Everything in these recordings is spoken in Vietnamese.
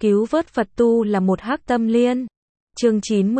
Cứu vớt Phật tu là một hắc tâm liên. Chương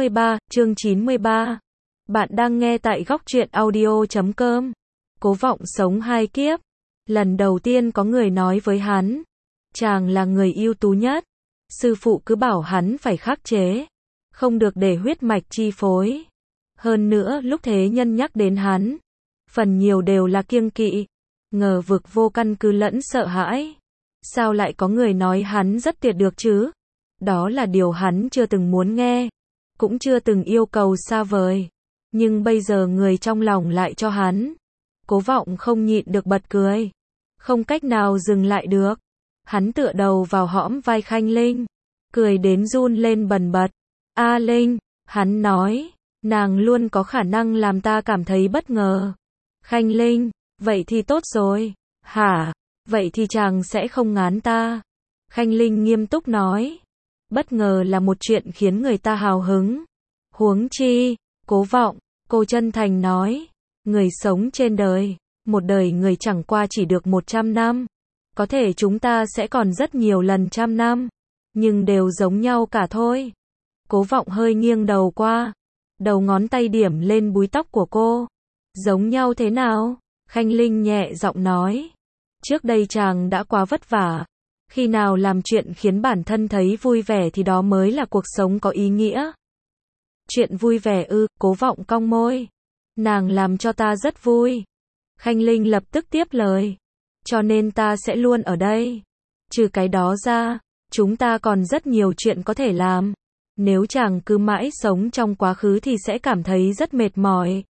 93. Bạn đang nghe tại góc truyện audio.com. Cố Vọng sống 2 kiếp. Lần đầu tiên có người nói với hắn, chàng là người ưu tú nhất. Sư phụ cứ bảo hắn phải khắc chế, không được để huyết mạch chi phối. Hơn nữa lúc thế nhân nhắc đến hắn, phần nhiều đều là kiêng kỵ, ngờ vực vô căn cứ lẫn sợ hãi. Sao lại có người nói hắn rất tuyệt được chứ? Đó là điều hắn chưa từng muốn nghe, cũng chưa từng yêu cầu xa vời. Nhưng bây giờ người trong lòng lại cho hắn. Cố Vọng không nhịn được bật cười, không cách nào dừng lại được. Hắn tựa đầu vào hõm vai Khanh Linh, cười đến run lên bần bật. A Linh, hắn nói, nàng luôn có khả năng làm ta cảm thấy bất ngờ. Khanh Linh, vậy thì tốt rồi. Hả? Vậy thì chàng sẽ không ngán ta. Khanh Linh nghiêm túc nói. Bất ngờ là một chuyện khiến người ta hào hứng. Huống chi, Cố Vọng, cô chân thành nói. Người sống trên đời, một đời người chẳng qua chỉ được 100 năm. Có thể chúng ta sẽ còn rất nhiều lần 100 năm. Nhưng đều giống nhau cả thôi. Cố Vọng hơi nghiêng đầu qua. Đầu ngón tay điểm lên búi tóc của cô. Giống nhau thế nào? Khanh Linh nhẹ giọng nói. Trước đây chàng đã quá vất vả. Khi nào làm chuyện khiến bản thân thấy vui vẻ thì đó mới là cuộc sống có ý nghĩa. Chuyện vui vẻ ư? Cố Vọng cong môi. Nàng làm cho ta rất vui. Khanh Linh lập tức tiếp lời. Cho nên ta sẽ luôn ở đây. Trừ cái đó ra, chúng ta còn rất nhiều chuyện có thể làm. Nếu chàng cứ mãi sống trong quá khứ thì sẽ cảm thấy rất mệt mỏi.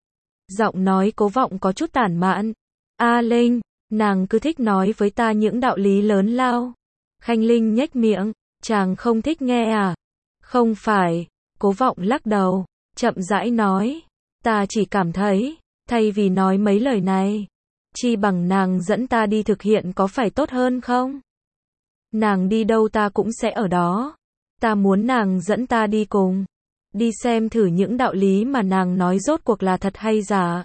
Giọng nói Cố Vọng có chút tản mạn. A Linh, nàng cứ thích nói với ta những đạo lý lớn lao. Khanh Linh nhếch miệng. Chàng không thích nghe à? Không phải. Cố Vọng lắc đầu, chậm rãi nói. Ta chỉ cảm thấy, thay vì nói mấy lời này, chi bằng nàng dẫn ta đi thực hiện có phải tốt hơn không? Nàng đi đâu ta cũng sẽ ở đó. Ta muốn nàng dẫn ta đi cùng. Đi xem thử những đạo lý mà nàng nói rốt cuộc là thật hay giả.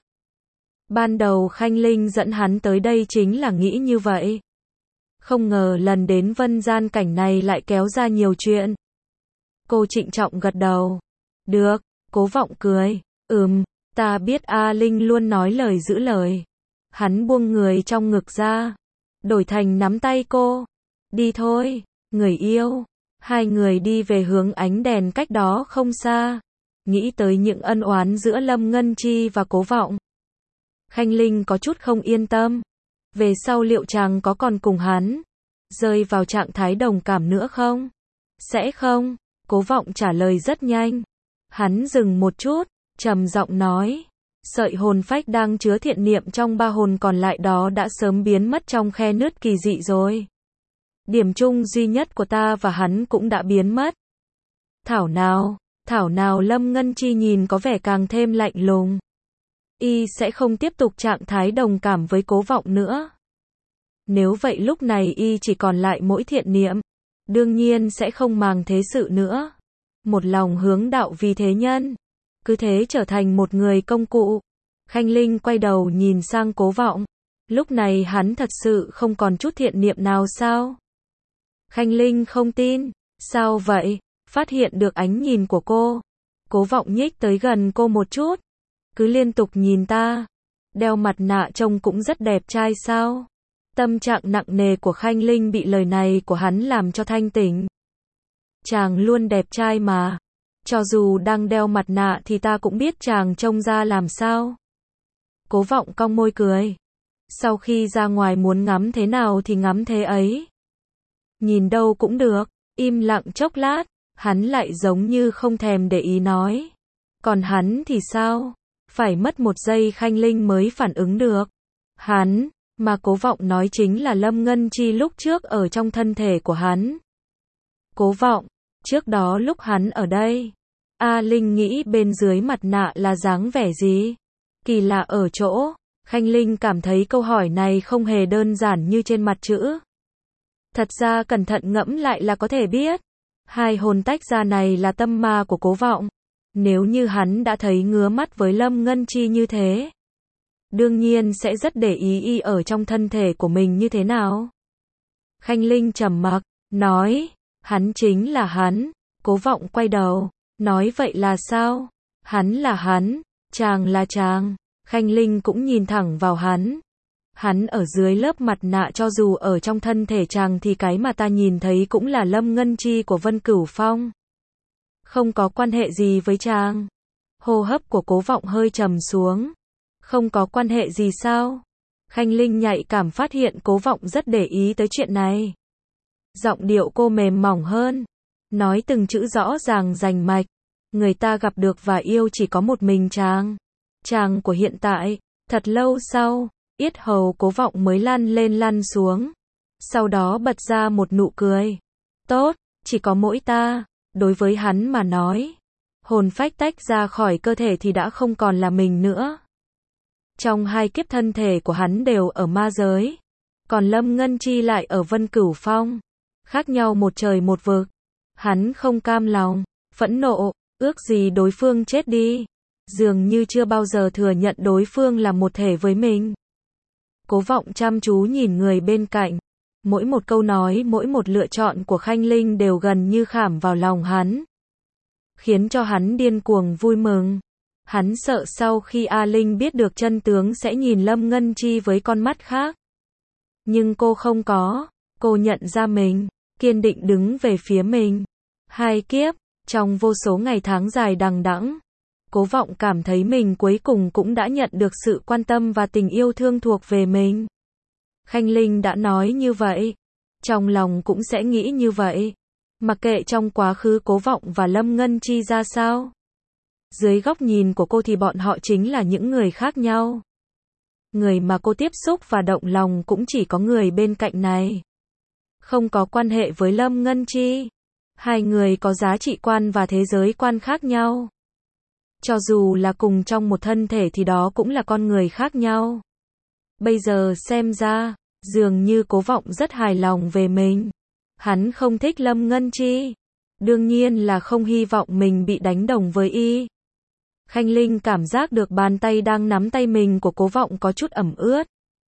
Ban đầu Khanh Linh dẫn hắn tới đây chính là nghĩ như vậy. Không ngờ lần đến Vân Gian cảnh này lại kéo ra nhiều chuyện. Cô trịnh trọng gật đầu. Được, Cố Vọng cười. Ta biết A Linh luôn nói lời giữ lời. Hắn buông người trong ngực ra, đổi thành nắm tay cô. Đi thôi, người yêu. Hai người đi về hướng ánh đèn cách đó không xa. Nghĩ tới những ân oán giữa Lâm Ngân Chi và Cố Vọng, Khanh Linh có chút không yên tâm. Về sau liệu chàng có còn cùng hắn rơi vào trạng thái đồng cảm nữa không? Sẽ không. Cố Vọng trả lời rất nhanh. Hắn dừng một chút, trầm giọng nói. Sợi hồn phách đang chứa thiện niệm trong 3 hồn còn lại đó đã sớm biến mất trong khe nứt kỳ dị rồi. Điểm chung duy nhất của ta và hắn cũng đã biến mất. Thảo nào Lâm Ngân Chi nhìn có vẻ càng thêm lạnh lùng. Y sẽ không tiếp tục trạng thái đồng cảm với Cố Vọng nữa. Nếu vậy lúc này Y chỉ còn lại mỗi thiện niệm. Đương nhiên sẽ không màng thế sự nữa. Một lòng hướng đạo vì thế nhân. Cứ thế trở thành một người công cụ. Khanh Linh quay đầu nhìn sang Cố Vọng. Lúc này hắn thật sự không còn chút thiện niệm nào sao? Khanh Linh không tin. Sao vậy? Phát hiện được ánh nhìn của cô. Cố Vọng nhích tới gần cô một chút. Cứ liên tục nhìn ta. Đeo mặt nạ trông cũng rất đẹp trai sao? Tâm trạng nặng nề của Khanh Linh bị lời này của hắn làm cho thanh tỉnh. Chàng luôn đẹp trai mà. Cho dù đang đeo mặt nạ thì ta cũng biết chàng trông ra làm sao. Cố Vọng cong môi cười. Sau khi ra ngoài muốn ngắm thế nào thì ngắm thế ấy. Nhìn đâu cũng được. Im lặng chốc lát, hắn lại giống như không thèm để ý nói. Còn hắn thì sao? Phải mất 1 giây Khanh Linh mới phản ứng được. Hắn, mà Cố Vọng nói chính là Lâm Ngân Chi lúc trước ở trong thân thể của hắn. Cố Vọng, trước đó lúc hắn ở đây, A Linh nghĩ bên dưới mặt nạ là dáng vẻ gì? Kỳ lạ ở chỗ, Khanh Linh cảm thấy câu hỏi này không hề đơn giản như trên mặt chữ. Thật ra cẩn thận ngẫm lại là có thể biết. 2 hồn tách ra này là tâm ma của Cố Vọng. Nếu như hắn đã thấy ngứa mắt với Lâm Ngân Chi như thế, đương nhiên sẽ rất để ý Y ở trong thân thể của mình như thế nào. Khanh Linh trầm mặc, nói, Hắn chính là hắn. Cố Vọng quay đầu, nói vậy là sao? Hắn là hắn, chàng là chàng. Khanh Linh cũng nhìn thẳng vào hắn. Hắn ở dưới lớp mặt nạ, cho dù ở trong thân thể chàng thì cái mà ta nhìn thấy cũng là Lâm Ngân Chi của Vân Cửu Phong. Không có quan hệ gì với chàng. Hô hấp của Cố Vọng hơi trầm xuống. Không có quan hệ gì sao? Khanh Linh nhạy cảm phát hiện Cố Vọng rất để ý tới chuyện này. Giọng điệu cô mềm mỏng hơn, nói từng chữ rõ ràng rành mạch. Người ta gặp được và yêu chỉ có một mình chàng. Chàng của hiện tại. Thật lâu sau, yết hầu Cố Vọng mới lăn lên lăn xuống. Sau đó bật ra một nụ cười. Tốt, chỉ có mỗi ta. Đối với hắn mà nói, hồn phách tách ra khỏi cơ thể thì đã không còn là mình nữa. Trong hai kiếp thân thể của hắn đều ở ma giới, còn Lâm Ngân Chi lại ở Vân Cửu Phong. Khác nhau một trời một vực. Hắn không cam lòng, phẫn nộ, ước gì đối phương chết đi. Dường như chưa bao giờ thừa nhận đối phương là một thể với mình. Cố Vọng chăm chú nhìn người bên cạnh. Mỗi một câu nói, mỗi một lựa chọn của Khanh Linh đều gần như khảm vào lòng hắn, khiến cho hắn điên cuồng vui mừng. Hắn sợ sau khi A Linh biết được chân tướng sẽ nhìn Lâm Ngân Chi với con mắt khác. Nhưng cô không có, cô nhận ra mình, kiên định đứng về phía mình. Hai kiếp, trong vô số ngày tháng dài đằng đẵng, Cố Vọng cảm thấy mình cuối cùng cũng đã nhận được sự quan tâm và tình yêu thương thuộc về mình. Khanh Linh đã nói như vậy, trong lòng cũng sẽ nghĩ như vậy. Mặc kệ trong quá khứ Cố Vọng và Lâm Ngân Chi ra sao, dưới góc nhìn của cô thì bọn họ chính là những người khác nhau. Người mà cô tiếp xúc và động lòng cũng chỉ có người bên cạnh này. Không có quan hệ với Lâm Ngân Chi. Hai người có giá trị quan và thế giới quan khác nhau. Cho dù là cùng trong một thân thể thì đó cũng là con người khác nhau. Bây giờ xem ra, dường như Cố Vọng rất hài lòng về mình. Hắn không thích Lâm Ngân Chi. Đương nhiên là không hy vọng mình bị đánh đồng với y. Khanh Linh cảm giác được bàn tay đang nắm tay mình của Cố Vọng có chút ẩm ướt.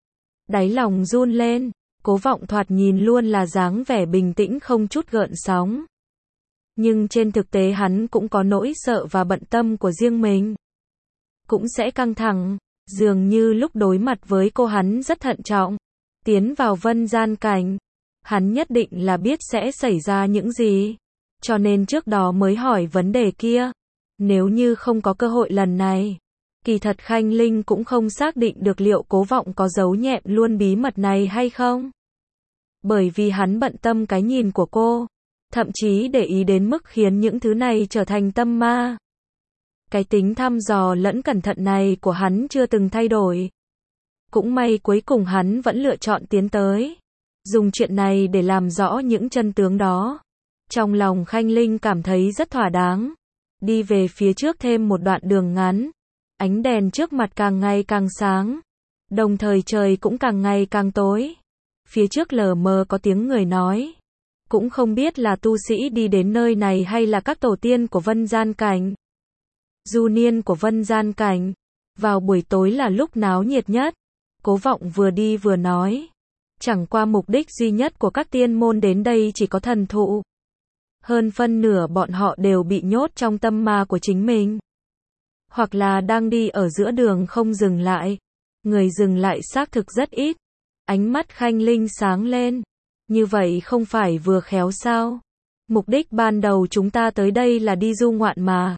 Đáy lòng run lên. Cố Vọng thoạt nhìn luôn là dáng vẻ bình tĩnh không chút gợn sóng. Nhưng trên thực tế hắn cũng có nỗi sợ và bận tâm của riêng mình. Cũng sẽ căng thẳng. Dường như lúc đối mặt với cô hắn rất thận trọng. Tiến vào vân gian cảnh, hắn nhất định là biết sẽ xảy ra những gì. Cho nên trước đó mới hỏi vấn đề kia. Nếu như không có cơ hội lần này, kỳ thật Khanh Linh cũng không xác định được liệu Cố Vọng có giấu nhẹm luôn bí mật này hay không. Bởi vì hắn bận tâm cái nhìn của cô, thậm chí để ý đến mức khiến những thứ này trở thành tâm ma. Cái tính thăm dò lẫn cẩn thận này của hắn chưa từng thay đổi. Cũng may cuối cùng hắn vẫn lựa chọn tiến tới, dùng chuyện này để làm rõ những chân tướng đó. Trong lòng Khanh Linh cảm thấy rất thỏa đáng. Đi về phía trước thêm một đoạn đường ngắn. Ánh đèn trước mặt càng ngày càng sáng. Đồng thời trời cũng càng ngày càng tối. Phía trước lờ mờ có tiếng người nói. Cũng không biết là tu sĩ đi đến nơi này hay là các tổ tiên của Vân Gian Cảnh. Du niên của Vân Gian Cảnh. Vào buổi tối là lúc náo nhiệt nhất. Cố Vọng vừa đi vừa nói. Chẳng qua mục đích duy nhất của các tiên môn đến đây chỉ có thần thụ. Hơn phân nửa bọn họ đều bị nhốt trong tâm ma của chính mình. Hoặc là đang đi ở giữa đường không dừng lại. Người dừng lại xác thực rất ít. Ánh mắt Khanh Linh sáng lên. Như vậy không phải vừa khéo sao? Mục đích ban đầu chúng ta tới đây là đi du ngoạn mà.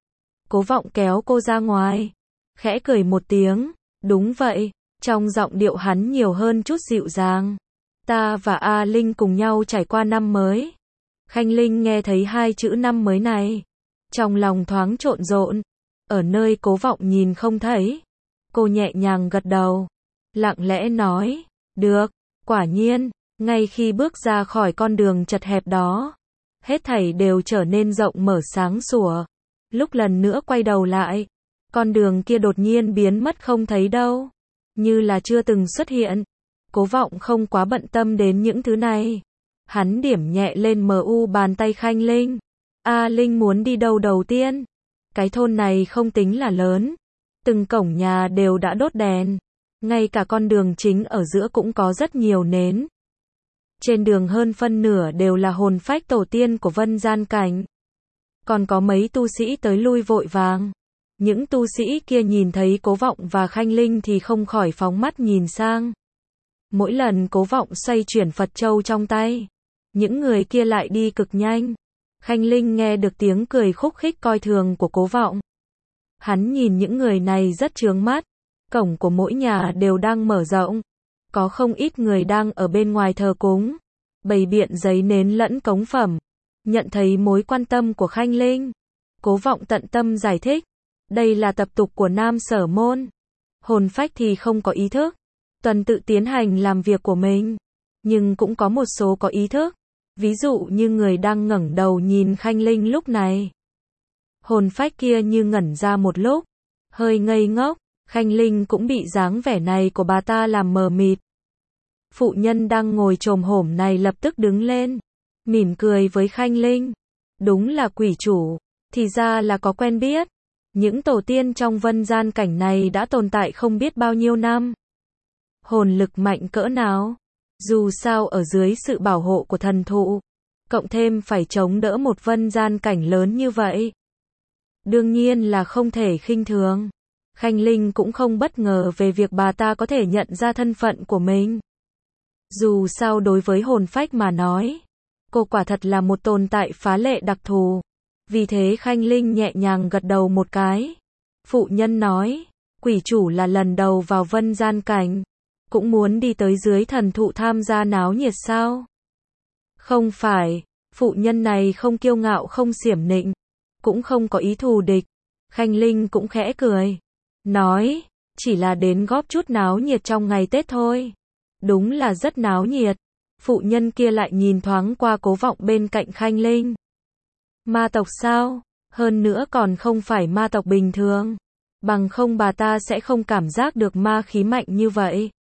Cố Vọng kéo cô ra ngoài. Khẽ cười một tiếng. Đúng vậy. Trong giọng điệu hắn nhiều hơn chút dịu dàng. Ta và A Linh cùng nhau trải qua năm mới. Khanh Linh nghe thấy hai chữ năm mới này. Trong lòng thoáng trộn rộn. Ở nơi Cố Vọng nhìn không thấy. Cô nhẹ nhàng gật đầu. Lặng lẽ nói. Được. Quả nhiên. Ngay khi bước ra khỏi con đường chật hẹp đó. Hết thảy đều trở nên rộng mở sáng sủa. Lúc lần nữa quay đầu lại. Con đường kia đột nhiên biến mất không thấy đâu. Như là chưa từng xuất hiện. Cố Vọng không quá bận tâm đến những thứ này. Hắn điểm nhẹ lên mu bàn tay Khanh Linh. A Linh muốn đi đâu đầu tiên? Cái thôn này không tính là lớn. Từng cổng nhà đều đã đốt đèn. Ngay cả con đường chính ở giữa cũng có rất nhiều nến. Trên đường hơn phân nửa đều là hồn phách tổ tiên của Vân Gian Cảnh. Còn có mấy tu sĩ tới lui vội vàng. Những tu sĩ kia nhìn thấy Cố Vọng và Khanh Linh thì không khỏi phóng mắt nhìn sang. Mỗi lần Cố Vọng xoay chuyển Phật châu trong tay, những người kia lại đi cực nhanh. Khanh Linh nghe được tiếng cười khúc khích coi thường của Cố Vọng. Hắn nhìn những người này rất chướng mắt. Cổng của mỗi nhà đều đang mở rộng. Có không ít người đang ở bên ngoài thờ cúng, bày biện giấy nến lẫn cống phẩm. Nhận thấy mối quan tâm của Khanh Linh, Cố Vọng tận tâm giải thích. Đây là tập tục của Nam Sở Môn. Hồn phách thì không có ý thức, tuần tự tiến hành làm việc của mình. Nhưng cũng có một số có ý thức. Ví dụ như người đang ngẩng đầu nhìn Khanh Linh lúc này. Hồn phách kia như ngẩn ra một lúc, hơi ngây ngốc. Khanh Linh cũng bị dáng vẻ này của bà ta làm mờ mịt. Phụ nhân đang ngồi chồm hổm này lập tức đứng lên, mỉm cười với Khanh Linh. Đúng là quỷ chủ, thì ra là có quen biết. Những tổ tiên trong Vân Gian Cảnh này đã tồn tại không biết bao nhiêu năm. Hồn lực mạnh cỡ nào? Dù sao ở dưới sự bảo hộ của thần thụ, cộng thêm phải chống đỡ một Vân Gian Cảnh lớn như vậy, đương nhiên là không thể khinh thường. Khanh Linh cũng không bất ngờ về việc bà ta có thể nhận ra thân phận của mình. Dù sao đối với hồn phách mà nói, cô quả thật là một tồn tại phá lệ đặc thù. Vì thế Khanh Linh nhẹ nhàng gật đầu một cái. Phụ nhân nói, quỷ chủ là lần đầu vào Vân Gian Cảnh, cũng muốn đi tới dưới thần thụ tham gia náo nhiệt sao? Không phải, phụ nhân này không kiêu ngạo không xiểm nịnh, cũng không có ý thù địch. Khanh Linh cũng khẽ cười, nói, chỉ là đến góp chút náo nhiệt trong ngày Tết thôi. Đúng là rất náo nhiệt. Phụ nhân kia lại nhìn thoáng qua Cố Vọng bên cạnh Khanh Linh. Ma tộc sao? Hơn nữa còn không phải ma tộc bình thường. Bằng không bà ta sẽ không cảm giác được ma khí mạnh như vậy.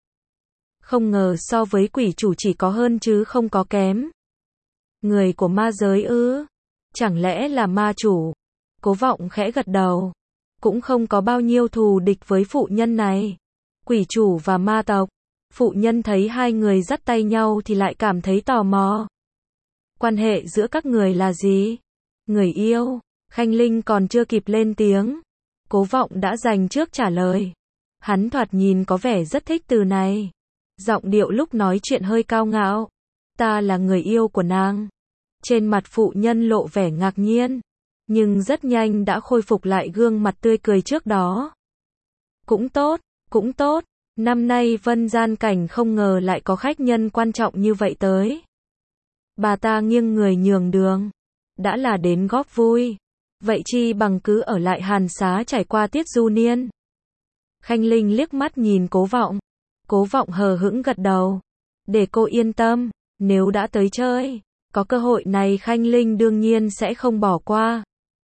Không ngờ so với quỷ chủ chỉ có hơn chứ không có kém. Người của ma giới ư? Chẳng lẽ là ma chủ? Cố Vọng khẽ gật đầu. Cũng không có bao nhiêu thù địch với phụ nhân này. Quỷ chủ và ma tộc. Phụ nhân thấy hai người dắt tay nhau thì lại cảm thấy tò mò. Quan hệ giữa các người là gì? Người yêu. Khanh Linh còn chưa kịp lên tiếng, Cố Vọng đã dành trước trả lời. Hắn thoạt nhìn có vẻ rất thích từ này. Giọng điệu lúc nói chuyện hơi cao ngạo. Ta là người yêu của nàng. Trên mặt phụ nhân lộ vẻ ngạc nhiên, nhưng rất nhanh đã khôi phục lại gương mặt tươi cười trước đó. Cũng tốt, cũng tốt. Năm nay Vân Gian Cảnh không ngờ lại có khách nhân quan trọng như vậy tới. Bà ta nghiêng người nhường đường. Đã là đến góp vui, vậy chi bằng cứ ở lại Hàn Xá trải qua tiết du niên. Khanh Linh liếc mắt nhìn Cố Vọng. Cố Vọng hờ hững gật đầu. Để cô yên tâm, nếu đã tới chơi, có cơ hội này Khanh Linh đương nhiên sẽ không bỏ qua.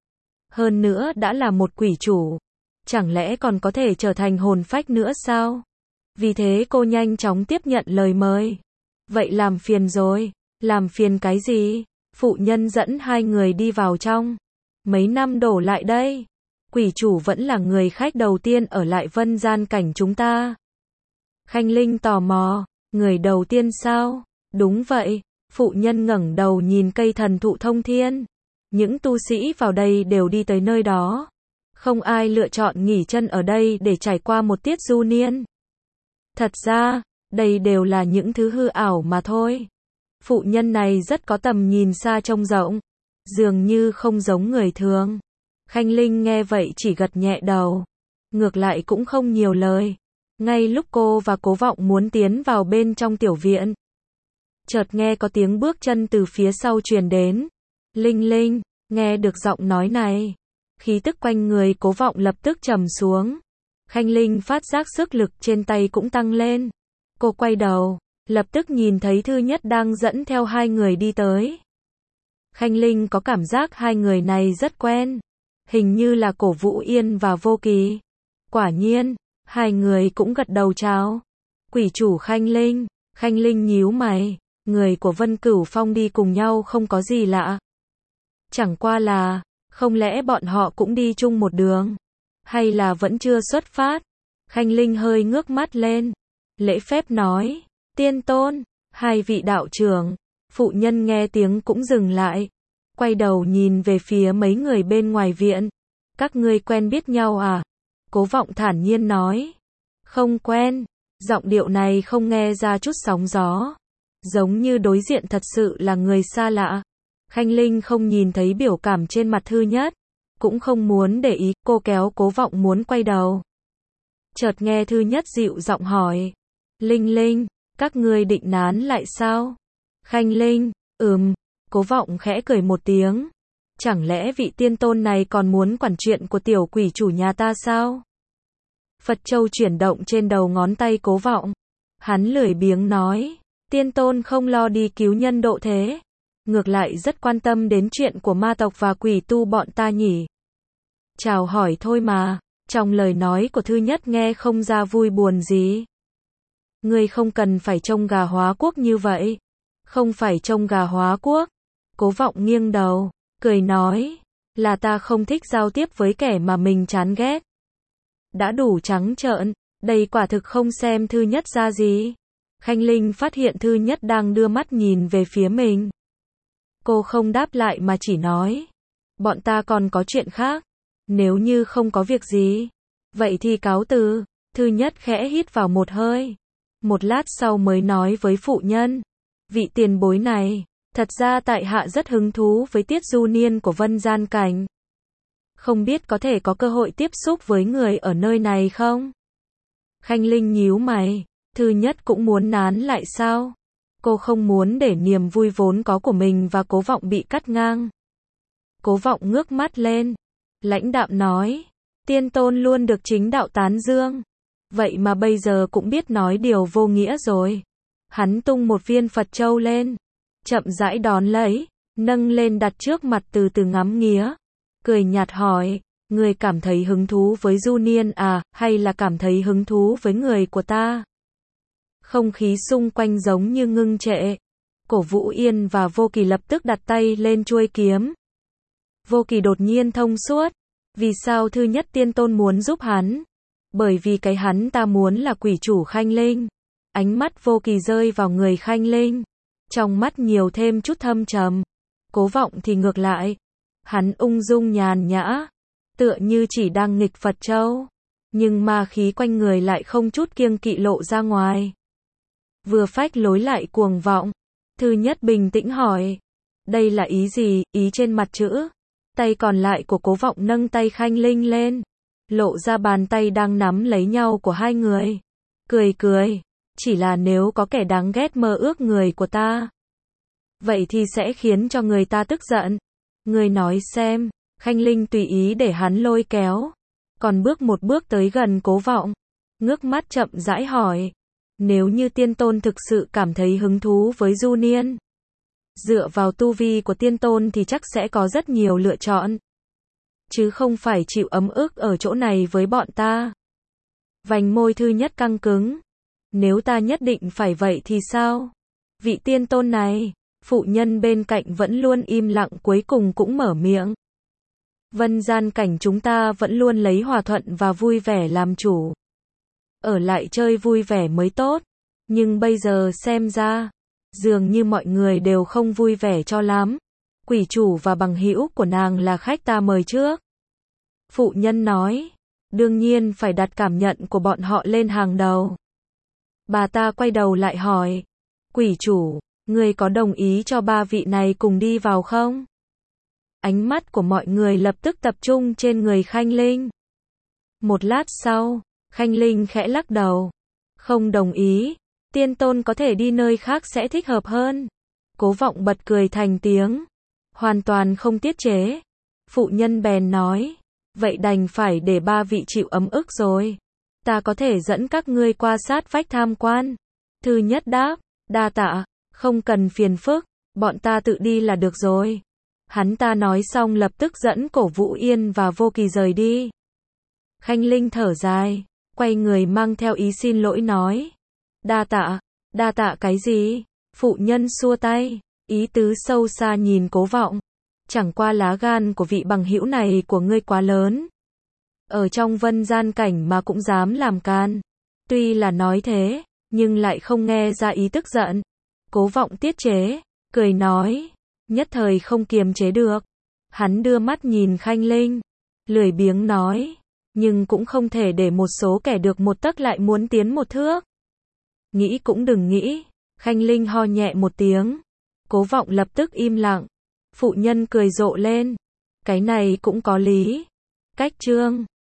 Hơn nữa đã là một quỷ chủ, chẳng lẽ còn có thể trở thành hồn phách nữa sao? Vì thế cô nhanh chóng tiếp nhận lời mời. Vậy làm phiền rồi. Làm phiền cái gì? Phụ nhân dẫn hai người đi vào trong. Mấy năm đổ lại đây, quỷ chủ vẫn là người khách đầu tiên ở lại Vân Gian Cảnh chúng ta. Khanh Linh tò mò, người đầu tiên sao? Đúng vậy. Phụ nhân ngẩng đầu nhìn cây thần thụ thông thiên. Những tu sĩ vào đây đều đi tới nơi đó. Không ai lựa chọn nghỉ chân ở đây để trải qua một tiết du niên. Thật ra, đây đều là những thứ hư ảo mà thôi. Phụ nhân này rất có tầm nhìn xa trông rộng, dường như không giống người thường. Khanh Linh nghe vậy chỉ gật nhẹ đầu, ngược lại cũng không nhiều lời. Ngay lúc cô và Cố Vọng muốn tiến vào bên trong tiểu viện, chợt nghe có tiếng bước chân từ phía sau truyền đến. Linh Linh, nghe được giọng nói này, khí tức quanh người Cố Vọng lập tức trầm xuống. Khanh Linh phát giác sức lực trên tay cũng tăng lên. Cô quay đầu, lập tức nhìn thấy Thư Nhất đang dẫn theo hai người đi tới. Khanh Linh có cảm giác hai người này rất quen, hình như là Cổ Vũ Yên và Vô Kỳ. Quả nhiên, hai người cũng gật đầu chào. Quỷ chủ Khanh Linh nhíu mày, người của Vân Cửu Phong đi cùng nhau không có gì lạ. Chẳng qua là, không lẽ bọn họ cũng đi chung một đường? Hay là vẫn chưa xuất phát? Khanh Linh hơi ngước mắt lên, lễ phép nói, tiên tôn. Hai vị đạo trưởng. Phụ nhân nghe tiếng cũng dừng lại. Quay đầu nhìn về phía mấy người bên ngoài viện. Các ngươi quen biết nhau à? Cố Vọng thản nhiên nói. Không quen. Giọng điệu này không nghe ra chút sóng gió. Giống như đối diện thật sự là người xa lạ. Khanh Linh không nhìn thấy biểu cảm trên mặt Thư Nhất. Cũng không muốn để ý, cô kéo Cố Vọng muốn quay đầu. Chợt nghe Thư Nhất dịu giọng hỏi. Linh Linh, các ngươi định nán lại sao? Khanh Linh, Cố Vọng khẽ cười một tiếng. Chẳng lẽ vị tiên tôn này còn muốn quản chuyện của tiểu quỷ chủ nhà ta sao? Phật châu chuyển động trên đầu ngón tay Cố Vọng. Hắn lười biếng nói, tiên tôn không lo đi cứu nhân độ thế. Ngược lại rất quan tâm đến chuyện của ma tộc và quỷ tu bọn ta nhỉ. Chào hỏi thôi mà, trong lời nói của Thư Nhất nghe không ra vui buồn gì. Ngươi không cần phải trông gà hóa quốc như vậy. Không phải trông gà hóa quốc. Cố Vọng nghiêng đầu, cười nói, là ta không thích giao tiếp với kẻ mà mình chán ghét. Đã đủ trắng trợn, đây quả thực không xem Thư Nhất ra gì. Khanh Linh phát hiện Thư Nhất đang đưa mắt nhìn về phía mình. Cô không đáp lại mà chỉ nói, bọn ta còn có chuyện khác. Nếu như không có việc gì, vậy thì cáo từ. Thư Nhất khẽ hít vào một hơi. Một lát sau mới nói với phụ nhân, vị tiền bối này, thật ra tại hạ rất hứng thú với tiết du niên của Vân Gian Cảnh. Không biết có thể có cơ hội tiếp xúc với người ở nơi này không? Khanh Linh nhíu mày, Thư Nhất cũng muốn nán lại sao? Cô không muốn để niềm vui vốn có của mình và Cố Vọng bị cắt ngang. Cố Vọng ngước mắt lên, lãnh đạm nói, tiên tôn luôn được chính đạo tán dương. Vậy mà bây giờ cũng biết nói điều vô nghĩa rồi. Hắn tung một viên Phật châu lên, chậm rãi đón lấy, nâng lên đặt trước mặt từ từ ngắm nghía. Cười nhạt hỏi, người cảm thấy hứng thú với du niên à, hay là cảm thấy hứng thú với người của ta? Không khí xung quanh giống như ngưng trệ. Cổ Vũ Yên và Vô Kỳ lập tức đặt tay lên chuôi kiếm. Vô Kỳ đột nhiên thông suốt. Vì sao Thư Nhất tiên tôn muốn giúp hắn? Bởi vì cái hắn ta muốn là quỷ chủ Khanh Linh. Ánh mắt Vô Kỳ rơi vào người Khanh Linh. Trong mắt nhiều thêm chút thâm trầm. Cố Vọng thì ngược lại. Hắn ung dung nhàn nhã. Tựa như chỉ đang nghịch Phật châu. Nhưng ma khí quanh người lại không chút kiêng kỵ lộ ra ngoài. Vừa phách lối lại cuồng vọng. Thư Nhất bình tĩnh hỏi. Đây là ý gì? Ý trên mặt chữ. Tay còn lại của Cố Vọng nâng tay Khanh Linh lên. Lộ ra bàn tay đang nắm lấy nhau của hai người. Cười cười. Chỉ là nếu có kẻ đáng ghét mơ ước người của ta, vậy thì sẽ khiến cho người ta tức giận. Người nói xem. Khanh Linh tùy ý để hắn lôi kéo. Còn bước một bước tới gần Cố Vọng. Ngước mắt chậm rãi hỏi. Nếu như tiên tôn thực sự cảm thấy hứng thú với du niên, dựa vào tu vi của tiên tôn thì chắc sẽ có rất nhiều lựa chọn. Chứ không phải chịu ấm ức ở chỗ này với bọn ta. Vành môi Thư Nhất căng cứng. Nếu ta nhất định phải vậy thì sao? Vị tiên tôn này, phụ nhân bên cạnh vẫn luôn im lặng cuối cùng cũng mở miệng. Vân Gian Cảnh chúng ta vẫn luôn lấy hòa thuận và vui vẻ làm chủ. Ở lại chơi vui vẻ mới tốt. Nhưng bây giờ xem ra, dường như mọi người đều không vui vẻ cho lắm. Quỷ chủ và bằng hữu của nàng là khách ta mời trước. Phụ nhân nói, đương nhiên phải đặt cảm nhận của bọn họ lên hàng đầu. Bà ta quay đầu lại hỏi, quỷ chủ, người có đồng ý cho ba vị này cùng đi vào không? Ánh mắt của mọi người lập tức tập trung trên người Khanh Linh. Một lát sau, Khanh Linh khẽ lắc đầu. Không đồng ý, tiên tôn có thể đi nơi khác sẽ thích hợp hơn. Cố Vọng bật cười thành tiếng. Hoàn toàn không tiết chế. Phụ nhân bèn nói, vậy đành phải để ba vị chịu ấm ức rồi. Ta có thể dẫn các ngươi qua sát vách tham quan. Thư Nhất đáp, đa tạ, không cần phiền phức, bọn ta tự đi là được rồi. Hắn ta nói xong lập tức dẫn Cổ Vũ Yên và Vô Kỳ rời đi. Khanh Linh thở dài, quay người mang theo ý xin lỗi nói. Đa tạ cái gì? Phụ nhân xua tay, ý tứ sâu xa nhìn Cố Vọng. Chẳng qua lá gan của vị bằng hữu này của ngươi quá lớn. Ở trong Vân Gian Cảnh mà cũng dám làm can. Tuy là nói thế, nhưng lại không nghe ra ý tức giận. Cố Vọng tiết chế, cười nói, nhất thời không kiềm chế được. Hắn đưa mắt nhìn Khanh Linh, lười biếng nói, nhưng cũng không thể để một số kẻ được một tấc lại muốn tiến một thước. Nghĩ cũng đừng nghĩ. Khanh Linh ho nhẹ một tiếng. Cố Vọng lập tức im lặng. Phụ nhân cười rộ lên. Cái này cũng có lý. Cách Trương